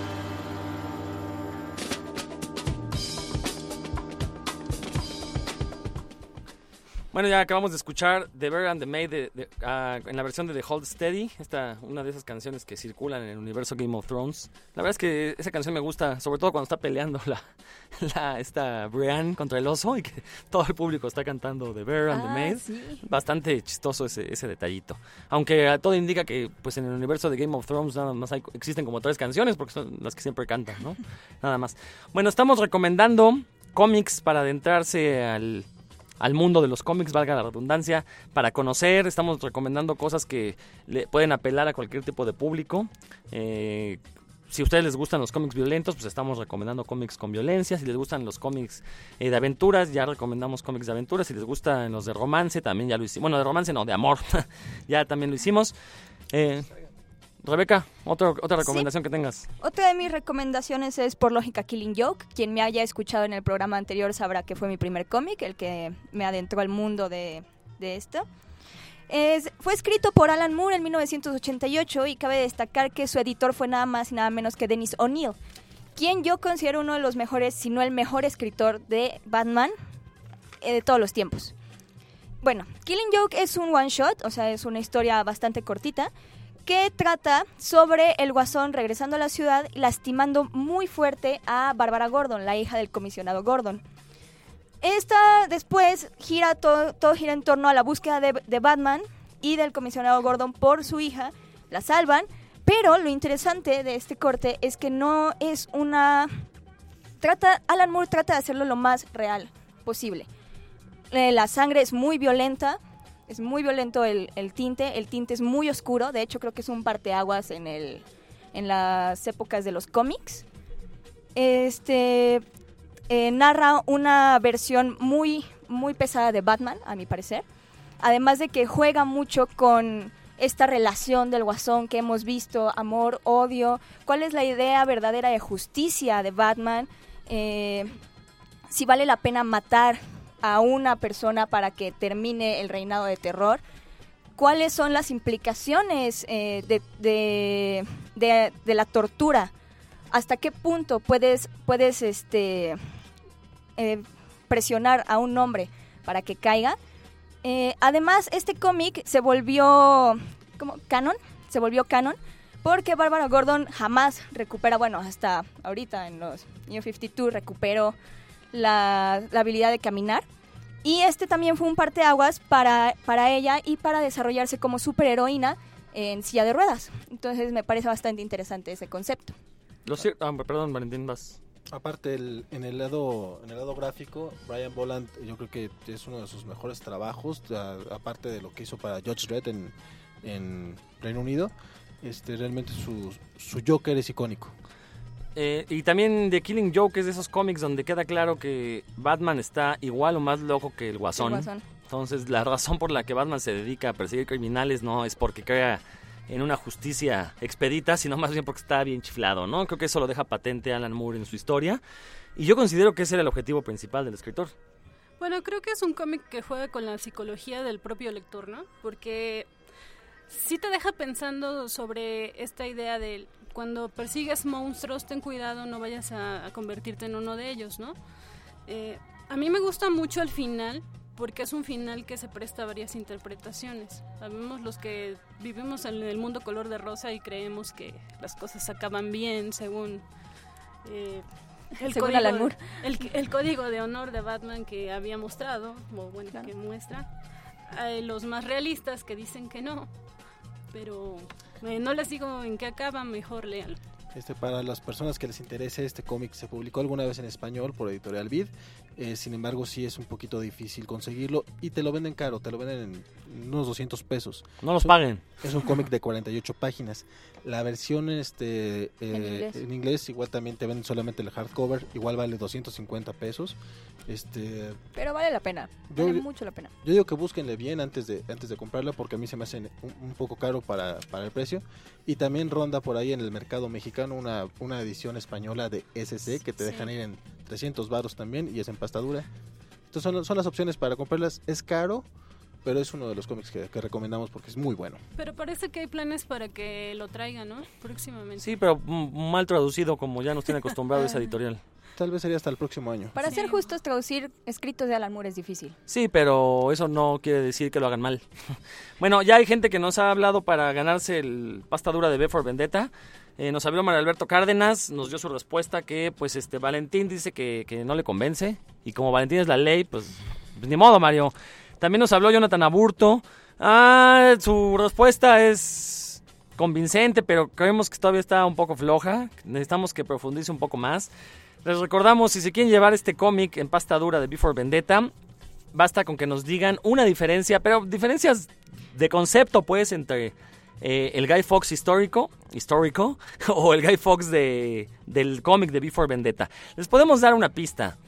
[SPEAKER 1] Bueno, ya acabamos de escuchar The Bear and the Maid de, de, uh, en la versión de The Hold Steady, esta, una de esas canciones que circulan en el universo Game of Thrones. La verdad es que esa canción me gusta, sobre todo cuando está peleando la, la esta Brienne contra el oso y que todo el público está cantando The Bear and the
[SPEAKER 4] Ah,
[SPEAKER 1] Maid.
[SPEAKER 4] sí.
[SPEAKER 1] Bastante chistoso ese, ese detallito. Aunque a todo indica que pues en el universo de Game of Thrones nada más hay, existen como tres canciones porque son las que siempre cantan, ¿no? Nada más. Bueno, estamos recomendando cómics para adentrarse al... al mundo de los cómics, valga la redundancia, para conocer. Estamos recomendando cosas que le pueden apelar a cualquier tipo de público. Eh, si a ustedes les gustan los cómics violentos, pues estamos recomendando cómics con violencia. Si les gustan los cómics eh, de aventuras, ya recomendamos cómics de aventuras. Si les gustan los de romance, también ya lo hicimos. Bueno, de romance no, de amor. Ya también lo hicimos. Eh, Rebeca, otro, otra recomendación
[SPEAKER 4] Sí.
[SPEAKER 1] que tengas.
[SPEAKER 4] Otra de mis recomendaciones es por lógica Killing Joke. Quien me haya escuchado en el programa anterior sabrá que fue mi primer cómic, el que me adentró al mundo de, de esto. Es, fue escrito por Alan Moore en mil novecientos ochenta y ocho y cabe destacar que su editor fue nada más y nada menos que Dennis O'Neil, quien yo considero uno de los mejores, si no el mejor escritor de Batman eh, de todos los tiempos. Bueno, Killing Joke es un one shot, o sea, es una historia bastante cortita, que trata sobre el Guasón regresando a la ciudad y lastimando muy fuerte a Bárbara Gordon, la hija del comisionado Gordon. Esta después gira todo, todo gira en torno a la búsqueda de, de Batman y del comisionado Gordon por su hija, la salvan, pero lo interesante de este corte es que no es una... trata Alan Moore trata de hacerlo lo más real posible. Eh, la sangre es muy violenta, es muy violento el, el tinte, el tinte es muy oscuro, de hecho creo que es un parteaguas en, el, en las épocas de los cómics. Este... Eh, narra una versión muy, muy pesada de Batman, a mi parecer. Además de que juega mucho con esta relación del Guasón que hemos visto, amor, odio. ¿Cuál es la idea verdadera de justicia de Batman? Eh, si vale la pena matar a una persona para que termine el reinado de terror. ¿Cuáles son las implicaciones eh, de, de, de, de la tortura? ¿Hasta qué punto puedes, puedes este... Eh, presionar a un hombre para que caiga? Eh, además, este cómic se volvió como canon, se volvió canon porque Bárbara Gordon jamás recupera, bueno, hasta ahorita en los New cincuenta y dos recuperó la, la habilidad de caminar, y este también fue un parteaguas para, para ella y para desarrollarse como superheroína en silla de ruedas. Entonces me parece bastante interesante ese concepto.
[SPEAKER 1] Lo cier- ah, perdón, Valentín, vas.
[SPEAKER 2] Aparte, el, en el lado en el lado gráfico, Brian Boland yo creo que es uno de sus mejores trabajos, a, aparte de lo que hizo para Judge Dredd en, en Reino Unido. Este, realmente su, su Joker es icónico.
[SPEAKER 1] Eh, y también The Killing Joke es de esos cómics donde queda claro que Batman está igual o más loco que el Guasón.
[SPEAKER 4] El Guasón.
[SPEAKER 1] Entonces, la razón por la que Batman se dedica a perseguir criminales no es porque crea en una justicia expedita, sino más bien porque está bien chiflado, ¿no? Creo que eso lo deja patente Alan Moore en su historia, y yo considero que ese era el objetivo principal del escritor.
[SPEAKER 8] Bueno, creo que es un cómic que juega con la psicología del propio lector, ¿no? Porque sí te deja pensando sobre esta idea de cuando persigues monstruos, ten cuidado, no vayas a, a convertirte en uno de ellos, ¿no? Eh, a mí me gusta mucho el final, porque es un final que se presta a varias interpretaciones. Sabemos los que vivimos en el mundo color de rosa y creemos que las cosas acaban bien según eh, el,
[SPEAKER 4] Según
[SPEAKER 8] código,
[SPEAKER 4] Alan Moore.
[SPEAKER 8] el, el código de honor de Batman que había mostrado, o bueno,
[SPEAKER 4] Claro.
[SPEAKER 8] que muestra. Hay los más realistas que dicen que no, pero eh, no les digo en qué acaba, mejor léanlo.
[SPEAKER 2] Este, para las personas que les interese, este cómic se publicó alguna vez en español por Editorial Vid. Eh, sin embargo, sí es un poquito difícil conseguirlo y te lo venden caro, te lo venden en unos doscientos pesos.
[SPEAKER 1] No los
[SPEAKER 2] Es un-
[SPEAKER 1] paguen.
[SPEAKER 2] Es un cómic de cuarenta y ocho páginas. La versión este eh,
[SPEAKER 4] En inglés.
[SPEAKER 2] en inglés igual también te venden solamente el hardcover, igual vale doscientos cincuenta pesos. Este,
[SPEAKER 4] Pero vale la pena,
[SPEAKER 2] Yo-
[SPEAKER 4] vale mucho la pena.
[SPEAKER 2] yo digo que búsquenle bien antes de antes de comprarla, porque a mí se me hace un, un poco caro para, para el precio. Y también ronda por ahí en el mercado mexicano una, una edición española de S C que te
[SPEAKER 8] Sí.
[SPEAKER 2] dejan ir en trescientos varos también, y es en pastadura. Entonces son, son las opciones para comprarlas. Es caro, pero es uno de los cómics que, que recomendamos porque es muy bueno.
[SPEAKER 8] Pero parece que hay planes para que lo traigan, ¿no? Próximamente.
[SPEAKER 1] Sí, pero mm, mal traducido, como ya nos tiene acostumbrado esa editorial.
[SPEAKER 2] Tal vez sería hasta el próximo año.
[SPEAKER 4] Para
[SPEAKER 8] Sí.
[SPEAKER 4] ser justos, traducir escritos de Alan Moore es difícil.
[SPEAKER 1] Sí, pero eso no quiere decir que lo hagan mal. Bueno, ya hay gente que nos ha hablado para ganarse el pasta dura de V for Vendetta. Eh, nos habló Mario Alberto Cárdenas, nos dio su respuesta que pues este Valentín dice que, que no le convence. Y como Valentín es la ley, pues, pues ni modo, Mario. También nos habló Jonathan Aburto. Ah, su respuesta es convincente, pero creemos que todavía está un poco floja. Necesitamos que profundice un poco más. Les recordamos, si se quieren llevar este cómic en pasta dura de V for Vendetta, basta con que nos digan una diferencia, pero diferencias de concepto, pues, entre eh, el Guy Fawkes histórico, histórico o el Guy Fawkes de, del cómic de V for Vendetta. Les podemos dar una pista.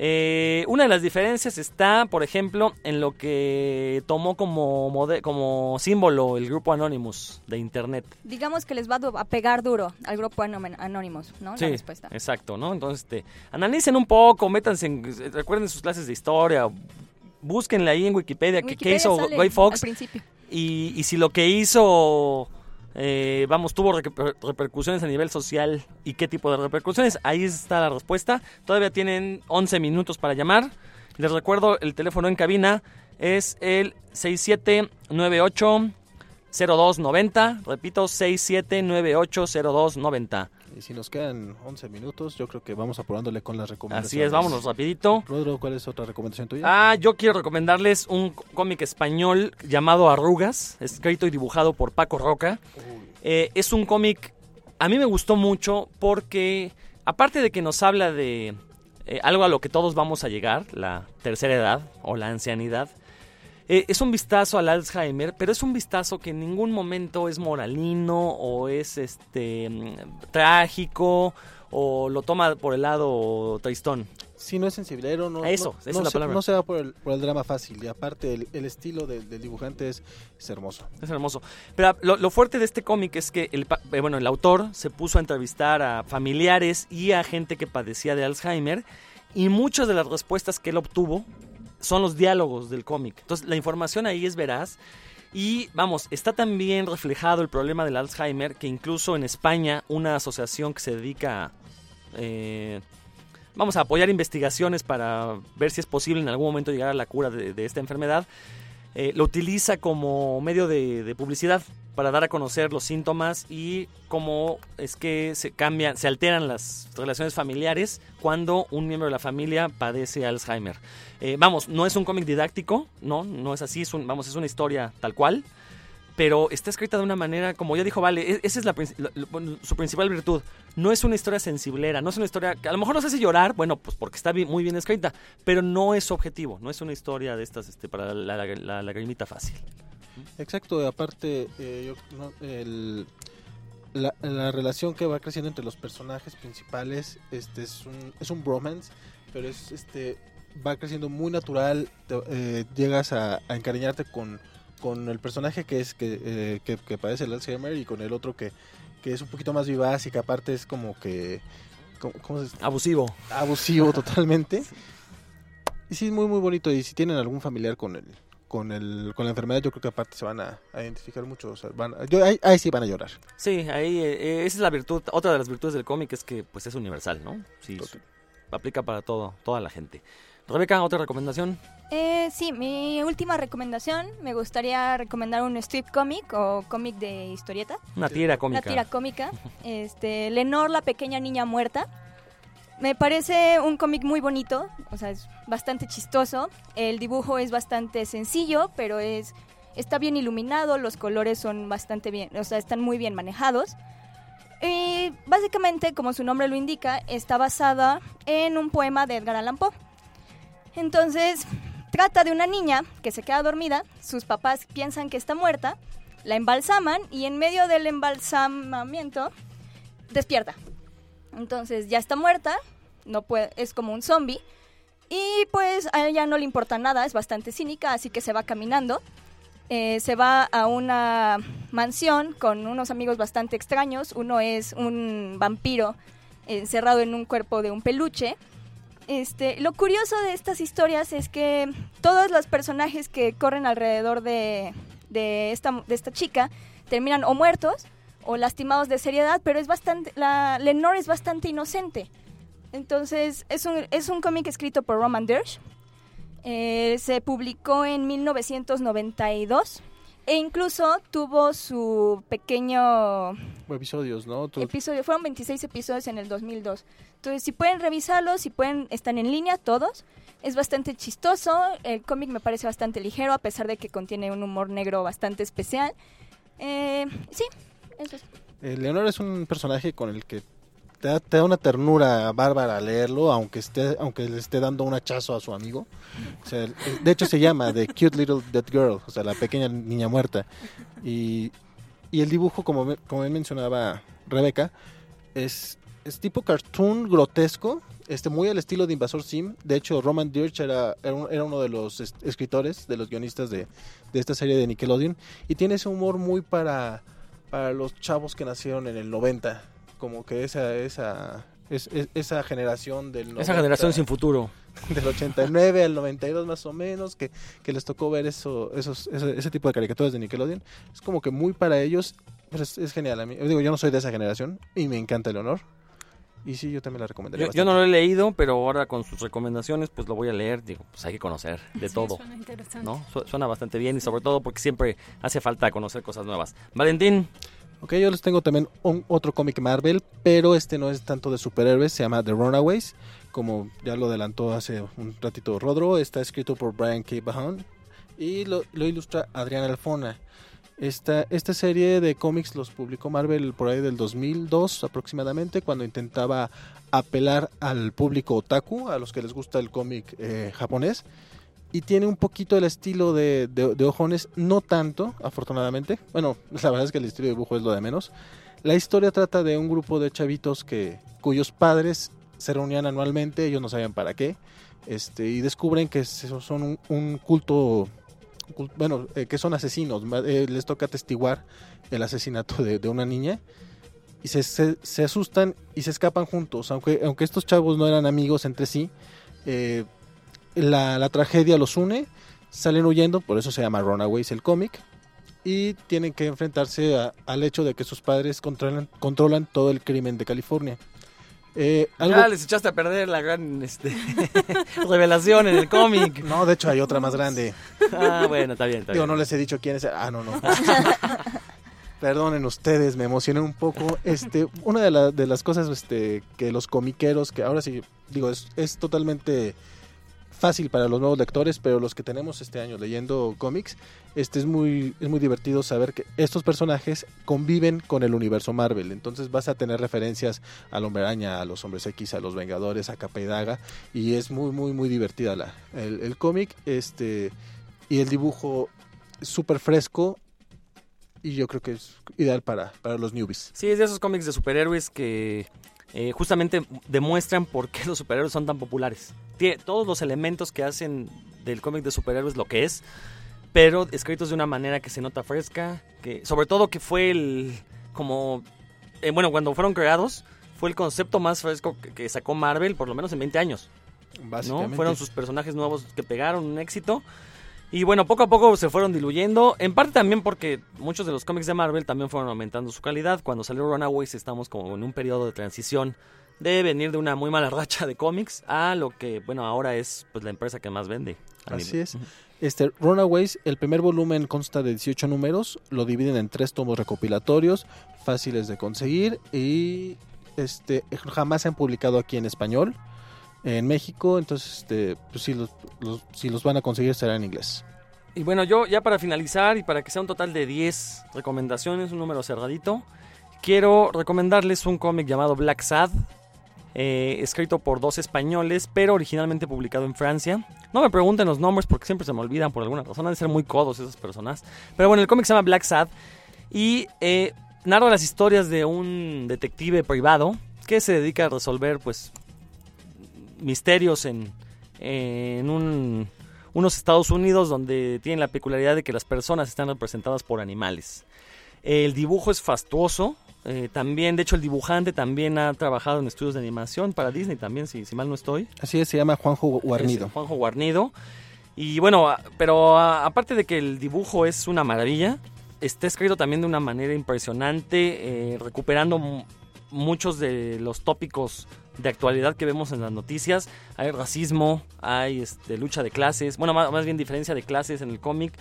[SPEAKER 1] Eh, una de las diferencias está, por ejemplo, en lo que tomó como, mode- como símbolo el grupo Anonymous de Internet.
[SPEAKER 4] Digamos que les va a pegar duro al grupo Anómen- Anonymous, ¿no?
[SPEAKER 1] Sí,
[SPEAKER 4] La respuesta.
[SPEAKER 1] exacto, ¿no? Entonces, este, analicen un poco, métanse en, recuerden sus clases de historia, búsquenle ahí en Wikipedia, que- qué
[SPEAKER 4] Wikipedia
[SPEAKER 1] hizo
[SPEAKER 4] sale
[SPEAKER 1] Guy
[SPEAKER 4] al
[SPEAKER 1] Fawkes
[SPEAKER 4] principio.
[SPEAKER 1] y, y si lo que hizo, eh, vamos, tuvo reper- repercusiones a nivel social y qué tipo de repercusiones. Ahí está la respuesta. Todavía tienen once minutos para llamar. Les recuerdo, el teléfono en cabina es el seis siete nueve ocho cero dos noventa, repito, seis siete nueve ocho cero dos noventa.
[SPEAKER 2] Y si nos quedan once minutos, yo creo que vamos apurándole con las recomendaciones.
[SPEAKER 1] Así es, vámonos rapidito.
[SPEAKER 2] Rodro, ¿cuál es otra recomendación tuya?
[SPEAKER 1] Ah, yo quiero recomendarles un cómic español llamado Arrugas, escrito y dibujado por Paco Roca. Eh, es un cómic, a mí me gustó mucho porque, aparte de que nos habla de eh, algo a lo que todos vamos a llegar, la tercera edad o la ancianidad, Eh, es un vistazo al Alzheimer, pero es un vistazo que en ningún momento es moralino o es este mm, trágico o lo toma por el lado tristón.
[SPEAKER 2] Sí, no es sensiblero, no,
[SPEAKER 1] Eso,
[SPEAKER 2] no,
[SPEAKER 1] esa
[SPEAKER 2] no
[SPEAKER 1] es la
[SPEAKER 2] se,
[SPEAKER 1] palabra.
[SPEAKER 2] no se va por el, por el drama fácil, y aparte el, el estilo de- del dibujante es, es hermoso.
[SPEAKER 1] Es hermoso. Pero lo, lo fuerte de este cómic es que el, pa- eh, bueno, el autor se puso a entrevistar a familiares y a gente que padecía de Alzheimer, y muchas de las respuestas que él obtuvo son los diálogos del cómic. Entonces la información ahí es veraz y vamos, está también reflejado el problema del Alzheimer, que incluso en España una asociación que se dedica a, eh, vamos a apoyar investigaciones para ver si es posible en algún momento llegar a la cura de, de esta enfermedad, eh, lo utiliza como medio de, de publicidad para dar a conocer los síntomas y cómo es que se cambian, se alteran las relaciones familiares cuando un miembro de la familia padece Alzheimer. Eh, vamos, no es un cómic didáctico, no, no es así, es un, vamos, es una historia tal cual, pero está escrita de una manera, como ya dijo Vale, e- esa es la, princi- la- la- bueno, su principal virtud. No es una historia sensiblera, no es una historia que a lo mejor nos hace llorar, bueno, pues porque está bi- muy bien escrita, pero no es objetivo, no es una historia de estas este, para la, la, la lagrimita fácil.
[SPEAKER 2] Exacto, aparte eh, yo, no, el, la, la relación que va creciendo entre los personajes principales este es un, es un bromance, pero es este va creciendo muy natural, te- eh, llegas a, a encariñarte con, con el personaje que es que, eh, que, que padece el Alzheimer y con el otro que, que es un poquito más vivaz y que aparte es como que ¿cómo, cómo se-
[SPEAKER 1] Abusivo.
[SPEAKER 2] abusivo totalmente. Y sí, es muy muy bonito, y si tienen algún familiar con el con el con la enfermedad, yo creo que aparte se van a, a identificar mucho, o sea, van a- yo, ahí, ahí sí van a llorar.
[SPEAKER 1] Sí, ahí eh, eh, esa es la virtud, otra de las virtudes del cómic es que pues es universal, ¿no? Sí,
[SPEAKER 2] Total.
[SPEAKER 1] aplica para todo, toda la gente. Rebeca, otra recomendación.
[SPEAKER 4] Eh, sí, mi última recomendación, me gustaría recomendar un strip cómic o cómic de historieta.
[SPEAKER 1] Una tira cómica.
[SPEAKER 4] Una tira cómica. Este, Lenore, la pequeña niña muerta. Me parece un cómic muy bonito, o sea, es bastante chistoso. El dibujo es bastante sencillo, pero es está bien iluminado, los colores son bastante bien, o sea, están muy bien manejados. Y básicamente, como su nombre lo indica, está basada en un poema de Edgar Allan Poe. Entonces, trata de una niña que se queda dormida, sus papás piensan que está muerta, la embalsaman y en medio del embalsamamiento despierta. Entonces ya está muerta, no puede, es como un zombie y pues a ella no le importa nada, es bastante cínica, así que se va caminando. Eh, se va a una mansión con unos amigos bastante extraños. Uno es un vampiro encerrado en un cuerpo de un peluche. Este, lo curioso de estas historias es que todos los personajes que corren alrededor de, de, esta, de esta chica terminan o muertos o lastimados de seriedad, pero es bastante, la Lenore es bastante inocente. Entonces es un, es un cómic escrito por Roman Dersh. Eh, se publicó en mil novecientos noventa y dos e incluso tuvo su pequeño
[SPEAKER 2] Episodios, ¿no? Tú-
[SPEAKER 4] episodio, fueron veintiséis episodios en el dos mil dos. Entonces, si pueden revisarlos, si pueden, están en línea todos. Es bastante chistoso, el cómic me parece bastante ligero, a pesar de que contiene un humor negro bastante especial. Eh, sí, eso es.
[SPEAKER 2] Eh, Leonor es un personaje con el que te da, te da una ternura bárbara leerlo, aunque esté aunque le esté dando un hachazo a su amigo. O sea, el- de hecho se llama The Cute Little Dead Girl, o sea, la pequeña niña muerta. Y, y el dibujo, como, me- como bien mencionaba Rebeca, es, es tipo cartoon grotesco, este muy al estilo de Invasor Sim. De hecho, Roman Dirch era, era, un- era uno de los es- escritores, de los guionistas de, de esta serie de Nickelodeon. Y tiene ese humor muy para, para los chavos que nacieron en el noventa. Como que esa esa es, es- esa generación del noventa,
[SPEAKER 1] Esa generación sin futuro.
[SPEAKER 2] del ochenta y nueve al noventa y dos más o menos, que, que les tocó ver eso esos ese, ese tipo de caricaturas de Nickelodeon. Es como que muy para ellos, pero es, es genial. A mí, digo, yo no soy de esa generación y me encanta Leonor. Y sí, yo también la recomendaría.
[SPEAKER 1] Yo, yo no lo he leído, pero ahora con sus recomendaciones pues lo voy a leer. Digo, pues hay que conocer de
[SPEAKER 8] Sí,
[SPEAKER 1] todo,
[SPEAKER 8] suena interesante.
[SPEAKER 1] ¿no? Su- Suena bastante bien y sobre todo porque siempre hace falta conocer cosas nuevas. Valentín,
[SPEAKER 2] Ok, yo les tengo también un, otro cómic Marvel, pero este no es tanto de superhéroes, se llama The Runaways, como ya lo adelantó hace un ratito Rodro, está escrito por Brian K. Vaughan y lo, lo ilustra Adrián Alfona. Esta, esta serie de cómics los publicó Marvel por ahí del dos mil dos aproximadamente, cuando intentaba apelar al público otaku, a los que les gusta el cómic eh, japonés. Y tiene un poquito el estilo de, de, de Ojones, no tanto, afortunadamente. Bueno, la verdad es que el estilo de dibujo es lo de menos. La historia trata de un grupo de chavitos que cuyos padres se reunían anualmente, ellos no sabían para qué, este, y descubren que son un, un culto, cult, bueno, eh, que son asesinos. Eh, les toca atestiguar el asesinato de, de una niña. Y se, se, se asustan y se escapan juntos, aunque, aunque estos chavos no eran amigos entre sí. Eh, La, la tragedia los une, salen huyendo, por eso se llama Runaways el cómic, y tienen que enfrentarse a, al hecho de que sus padres controlan, controlan todo el crimen de California. Eh, algo...
[SPEAKER 1] ya les echaste a perder la gran este, revelación en el cómic.
[SPEAKER 2] No, de hecho hay otra más grande.
[SPEAKER 1] Ah, bueno, está bien, está
[SPEAKER 2] Digo,
[SPEAKER 1] bien.
[SPEAKER 2] no les he dicho quién es. Ah, no, no. Perdonen ustedes, me emocioné un poco. Este, una de, la, de las cosas este, que los comiqueros, que ahora sí, digo, es, es totalmente fácil para los nuevos lectores, pero los que tenemos este año leyendo cómics, este es muy es muy divertido saber que estos personajes conviven con el universo Marvel. Entonces vas a tener referencias al Hombre Araña, a los Hombres X, a los Vengadores, a Capa y Daga, y es muy muy muy divertida la el, el cómic, este y el dibujo súper fresco, y yo creo que es ideal para, para los newbies.
[SPEAKER 1] Sí, es de esos cómics de superhéroes que eh, justamente demuestran por qué los superhéroes son tan populares. Tiene todos los elementos que hacen del cómic de superhéroes lo que es, pero escritos de una manera que se nota fresca, que sobre todo que fue el como eh, bueno, cuando fueron creados fue el concepto más fresco que, que sacó Marvel por lo menos en veinte años.
[SPEAKER 2] Básicamente.
[SPEAKER 1] ¿No? Fueron sus personajes nuevos que pegaron un éxito. Y bueno, poco a poco se fueron diluyendo, en parte también porque muchos de los cómics de Marvel también fueron aumentando su calidad. Cuando salió Runaways estamos como en un periodo de transición de venir de una muy mala racha de cómics a lo que, bueno, ahora es pues la empresa que más vende.
[SPEAKER 2] Así
[SPEAKER 1] nivel.
[SPEAKER 2] es. Este Runaways, el primer volumen consta de dieciocho números, lo dividen en tres tomos recopilatorios, fáciles de conseguir, y este jamás se han publicado aquí en español. En México, entonces este, pues si los, los, si los van a conseguir será en inglés.
[SPEAKER 1] Y bueno, yo ya para finalizar y para que sea un total de diez recomendaciones, un número cerradito, quiero recomendarles un cómic llamado Black Sad, eh, escrito por dos españoles, pero originalmente publicado en Francia. No me pregunten los nombres porque siempre se me olvidan por alguna razón, han de ser muy codos esas personas. Pero bueno, el cómic se llama Black Sad y eh, narra las historias de un detective privado que se dedica a resolver pues misterios en, en un, unos Estados Unidos donde tienen la peculiaridad de que las personas están representadas por animales. El dibujo es fastuoso, eh, también, de hecho el dibujante también ha trabajado en estudios de animación para Disney también, si, si mal no estoy.
[SPEAKER 2] Así es, se llama Juanjo Guarnido.
[SPEAKER 1] Es Juanjo Guarnido. Y bueno, a- pero a- aparte de que el dibujo es una maravilla, está escrito también de una manera impresionante, eh, recuperando m- muchos de los tópicos de actualidad que vemos en las noticias. Hay racismo, hay este, lucha de clases, bueno, más, más bien diferencia de clases en el cómic.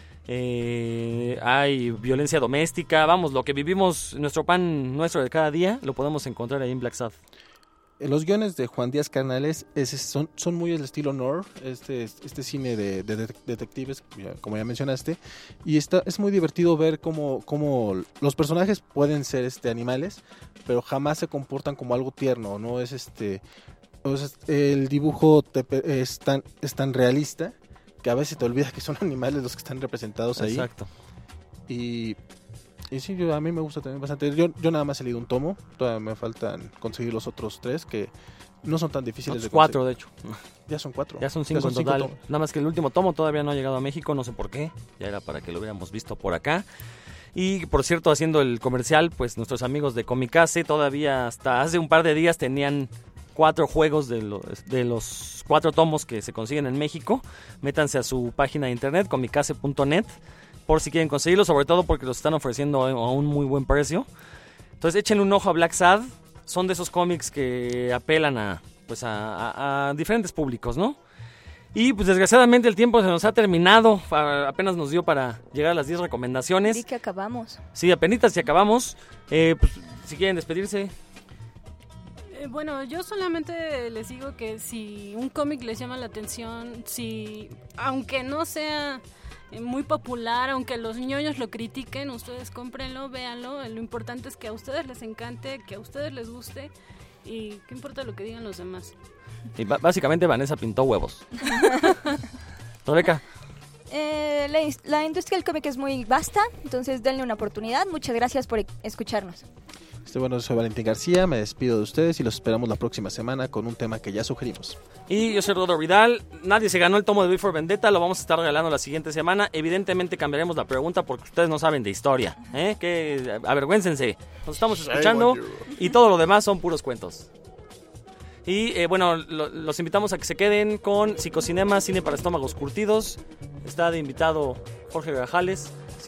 [SPEAKER 1] Eh, hay violencia doméstica, vamos, lo que vivimos, nuestro pan nuestro de cada día, lo podemos encontrar ahí en Black Sad.
[SPEAKER 2] Los guiones de Juan Díaz Canales es- son, son muy el estilo noir, este, este cine de, de de- detectives, ya- como ya mencionaste, y está, es muy divertido ver cómo, cómo los personajes pueden ser este, animales, pero jamás se comportan como algo tierno, no es este, o sea, el dibujo te pe- es tan, es tan realista que a veces te olvidas que son animales los que están representados ahí.
[SPEAKER 1] Exacto.
[SPEAKER 2] Y, y sí, yo, a mí me gusta también bastante. Yo, yo nada más he leído un tomo, todavía me faltan conseguir los otros tres que no son tan difíciles
[SPEAKER 1] Otros
[SPEAKER 2] de
[SPEAKER 1] cuatro, de hecho.
[SPEAKER 2] conseguir. Ya son cuatro.
[SPEAKER 1] Ya son cinco en
[SPEAKER 2] cinco
[SPEAKER 1] total.
[SPEAKER 2] tomos.
[SPEAKER 1] Nada más que el último tomo todavía no ha llegado a México, no sé por qué. Ya era para que lo hubiéramos visto por acá. Y por cierto, haciendo el comercial, pues nuestros amigos de Comicase todavía hasta hace un par de días tenían cuatro juegos de los, de los cuatro tomos que se consiguen en México. Métanse a su página de internet, comicase punto net, por si quieren conseguirlos, sobre todo porque los están ofreciendo a un muy buen precio. Entonces échenle un ojo a Black Sad. son de esos cómics que apelan a, pues a, a, a diferentes públicos, ¿no? Y pues desgraciadamente el tiempo se nos ha terminado, a, apenas nos dio para llegar a las diez recomendaciones.
[SPEAKER 4] Sí que acabamos.
[SPEAKER 1] Sí, apenas si acabamos, eh, pues si quieren despedirse.
[SPEAKER 8] Eh, bueno, yo solamente les digo que si un cómic les llama la atención, si aunque no sea eh, muy popular, aunque los ñoños lo critiquen, ustedes cómprenlo, véanlo. Lo importante es que a ustedes les encante, que a ustedes les guste y qué importa lo que digan los demás.
[SPEAKER 1] Y b- básicamente Vanessa pintó huevos. Rebeca.
[SPEAKER 4] Eh, la, is- la industria del cómic es muy vasta, entonces denle una oportunidad. Muchas gracias por e- escucharnos.
[SPEAKER 2] Este, bueno, soy Valentín García, me despido de ustedes y los esperamos la próxima semana con un tema que ya sugerimos.
[SPEAKER 1] Y yo soy Rodo Vidal. Nadie se ganó el tomo de V for Vendetta, lo vamos a estar regalando la siguiente semana. Evidentemente cambiaremos la pregunta porque ustedes no saben de historia, ¿eh? Que avergüéncense. Nos estamos escuchando y todo lo demás son puros cuentos. Y eh, bueno, lo, los invitamos a que se queden con Psicocinema, cine para estómagos curtidos. Está de invitado Jorge Grajales. Sí.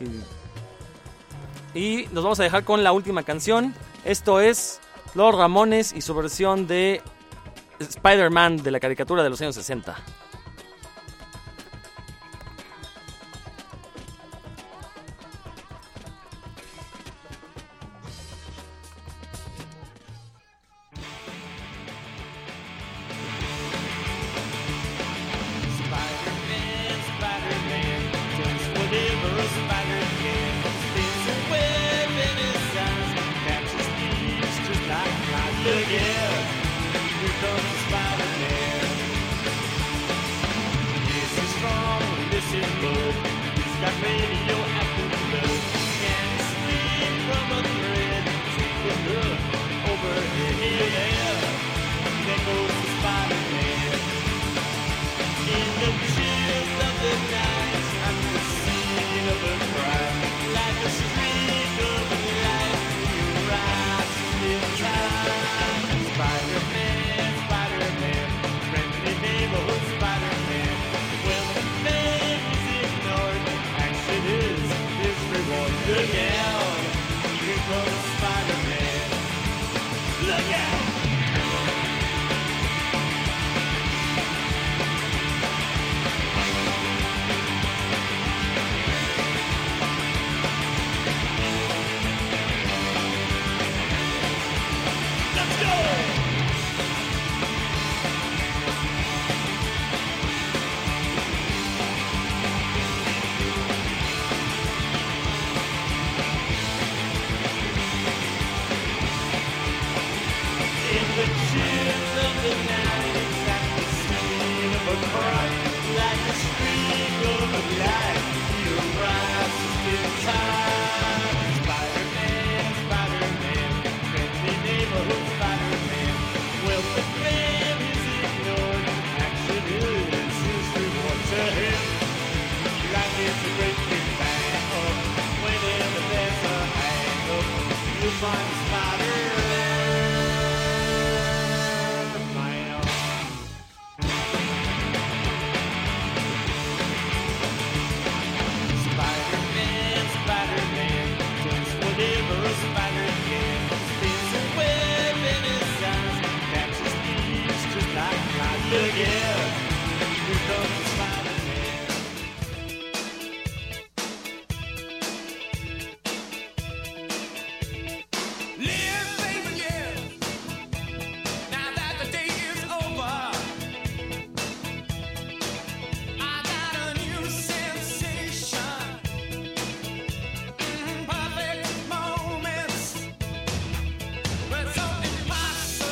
[SPEAKER 1] Y nos vamos a dejar con la última canción. Esto es Los Ramones y su versión de Spider-Man de la caricatura de los años sesenta.
[SPEAKER 5] Spider-Man, Spider-Man, does whatever a spider can. Spins a web in his eyes, catches thieves just like I look out. Here comes the Spider-Man. Yes, he's strong, listen good. He's got radioactive blood. Can sleep from a thread. Take a look over here, there. There goes the Spider-Man. In the chills of the night, I'm the scene of a crime. Like a streak of light, you rise in time. Spider-Man, Spider-Man, friendly neighborhood Spider-Man. When the man is ignored, action is his reward. Look out, here comes Spider-Man. Look out! Let's go! In the chills of the night, at the scene of a crime, like a streak of light, you rise in time. Spider-Man, Spider-Man, friendly neighborhood Spider-Man. Well, the man is ignored, action is his reward to him. Life is a great big bang up, whenever there's a hang-up, you'll find a Spider-Man. Spider-Man, Spider-Man, does whatever a spider can. Spins a web in his eyes, catches thieves just like I look out.